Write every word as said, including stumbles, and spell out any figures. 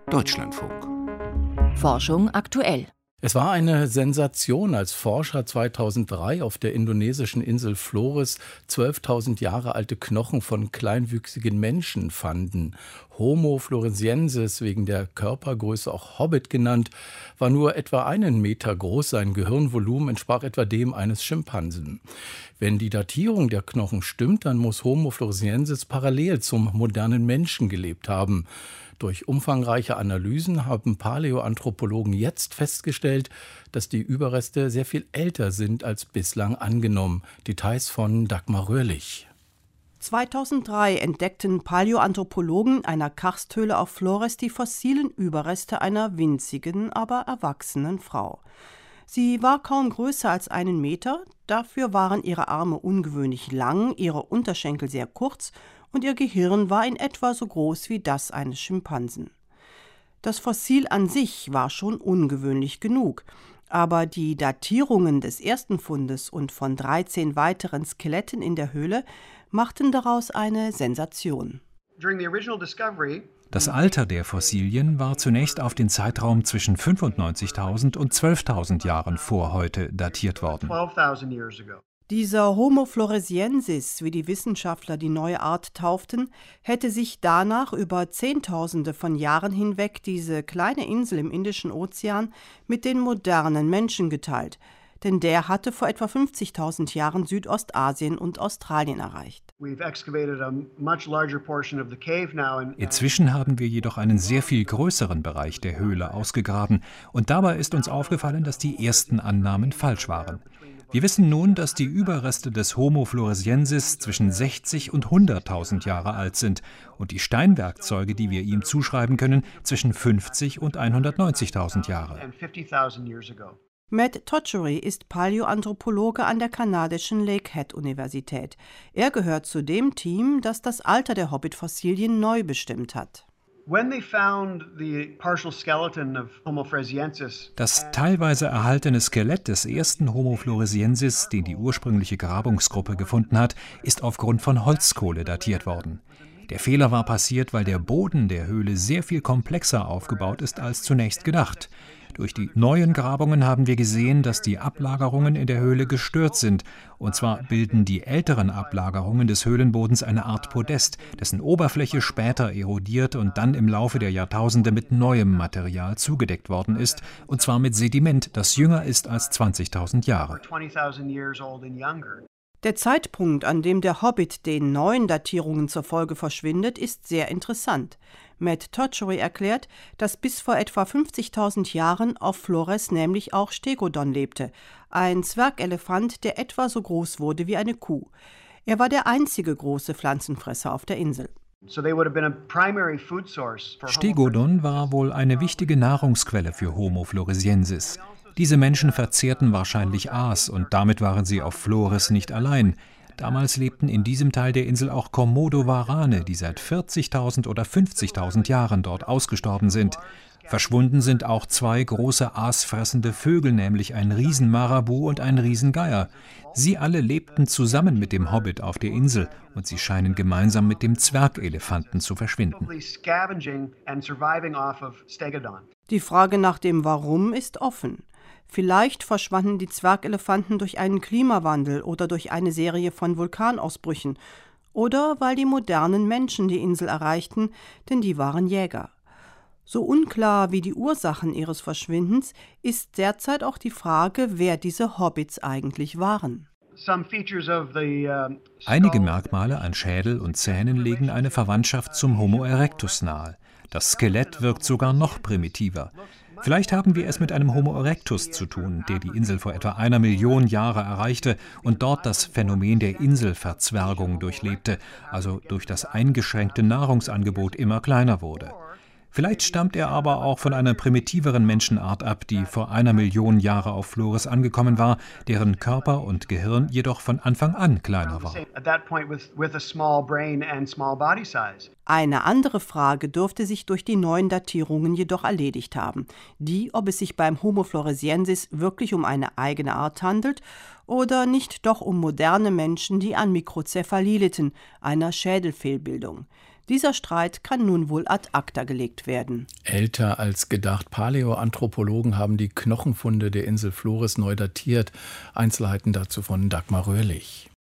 Deutschlandfunk. Forschung aktuell. Es war eine Sensation, als Forscher zweitausenddrei auf der indonesischen Insel Flores zwölftausend Jahre alte Knochen von kleinwüchsigen Menschen fanden. Homo floresiensis, wegen der Körpergröße auch Hobbit genannt, war nur etwa einen Meter groß. Sein Gehirnvolumen entsprach etwa dem eines Schimpansen. Wenn die Datierung der Knochen stimmt, dann muss Homo floresiensis parallel zum modernen Menschen gelebt haben. Durch umfangreiche Analysen haben Paläoanthropologen jetzt festgestellt, dass die Überreste sehr viel älter sind als bislang angenommen. Details von Dagmar Röhrlich. zweitausenddrei entdeckten Paläoanthropologen einer Karsthöhle auf Flores die fossilen Überreste einer winzigen, aber erwachsenen Frau. Sie war kaum größer als einen Meter, dafür waren ihre Arme ungewöhnlich lang, ihre Unterschenkel sehr kurz und ihr Gehirn war in etwa so groß wie das eines Schimpansen. Das Fossil an sich war schon ungewöhnlich genug, aber die Datierungen des ersten Fundes und von dreizehn weiteren Skeletten in der Höhle machten daraus eine Sensation. Das Alter der Fossilien war zunächst auf den Zeitraum zwischen fünfundneunzigtausend und zwölftausend Jahren vor heute datiert worden. Dieser Homo floresiensis, wie die Wissenschaftler die neue Art tauften, hätte sich danach über Zehntausende von Jahren hinweg diese kleine Insel im Indischen Ozean mit den modernen Menschen geteilt. Denn der hatte vor etwa fünfzigtausend Jahren Südostasien und Australien erreicht. Inzwischen haben wir jedoch einen sehr viel größeren Bereich der Höhle ausgegraben. Und dabei ist uns aufgefallen, dass die ersten Annahmen falsch waren. Wir wissen nun, dass die Überreste des Homo floresiensis zwischen sechzig und hunderttausend Jahre alt sind und die Steinwerkzeuge, die wir ihm zuschreiben können, zwischen fünfzig und hundertneunzigtausend Jahre. Matt Tochery ist Paläoanthropologe an der kanadischen Lakehead-Universität. Er gehört zu dem Team, das das Alter der Hobbit-Fossilien neu bestimmt hat. Das teilweise erhaltene Skelett des ersten Homo floresiensis, den die ursprüngliche Grabungsgruppe gefunden hat, ist aufgrund von Holzkohle datiert worden. Der Fehler war passiert, weil der Boden der Höhle sehr viel komplexer aufgebaut ist als zunächst gedacht. Durch die neuen Grabungen haben wir gesehen, dass die Ablagerungen in der Höhle gestört sind. Und zwar bilden die älteren Ablagerungen des Höhlenbodens eine Art Podest, dessen Oberfläche später erodiert und dann im Laufe der Jahrtausende mit neuem Material zugedeckt worden ist, und zwar mit Sediment, das jünger ist als zwanzigtausend Jahre. Der Zeitpunkt, an dem der Hobbit den neuen Datierungen zur Folge verschwindet, ist sehr interessant. Matt Tochery erklärt, dass bis vor etwa fünfzigtausend Jahren auf Flores nämlich auch Stegodon lebte, ein Zwergelefant, der etwa so groß wurde wie eine Kuh. Er war der einzige große Pflanzenfresser auf der Insel. Stegodon war wohl eine wichtige Nahrungsquelle für Homo floresiensis. Diese Menschen verzehrten wahrscheinlich Aas und damit waren sie auf Flores nicht allein. Damals lebten in diesem Teil der Insel auch Komodo-Warane, die seit vierzigtausend oder fünfzigtausend Jahren dort ausgestorben sind. Verschwunden sind auch zwei große aasfressende Vögel, nämlich ein Riesenmarabu und ein Riesengeier. Sie alle lebten zusammen mit dem Hobbit auf der Insel und sie scheinen gemeinsam mit dem Zwergelefanten zu verschwinden. Die Frage nach dem Warum ist offen. Vielleicht verschwanden die Zwergelefanten durch einen Klimawandel oder durch eine Serie von Vulkanausbrüchen oder weil die modernen Menschen die Insel erreichten, denn die waren Jäger. So unklar wie die Ursachen ihres Verschwindens ist derzeit auch die Frage, wer diese Hobbits eigentlich waren. Einige Merkmale an Schädel und Zähnen legen eine Verwandtschaft zum Homo erectus nahe. Das Skelett wirkt sogar noch primitiver. Vielleicht haben wir es mit einem Homo erectus zu tun, der die Insel vor etwa einer Million Jahre erreichte und dort das Phänomen der Inselverzwergung durchlebte, also durch das eingeschränkte Nahrungsangebot immer kleiner wurde. Vielleicht stammt er aber auch von einer primitiveren Menschenart ab, die vor einer Million Jahre auf Flores angekommen war, deren Körper und Gehirn jedoch von Anfang an kleiner war. Eine andere Frage dürfte sich durch die neuen Datierungen jedoch erledigt haben. Die, ob es sich beim Homo floresiensis wirklich um eine eigene Art handelt oder nicht doch um moderne Menschen, die an Mikrozephalie litten, einer Schädelfehlbildung. Dieser Streit kann nun wohl ad acta gelegt werden. Älter als gedacht. Paläoanthropologen haben die Knochenfunde der Insel Flores neu datiert. Einzelheiten dazu von Dagmar Röhrlich.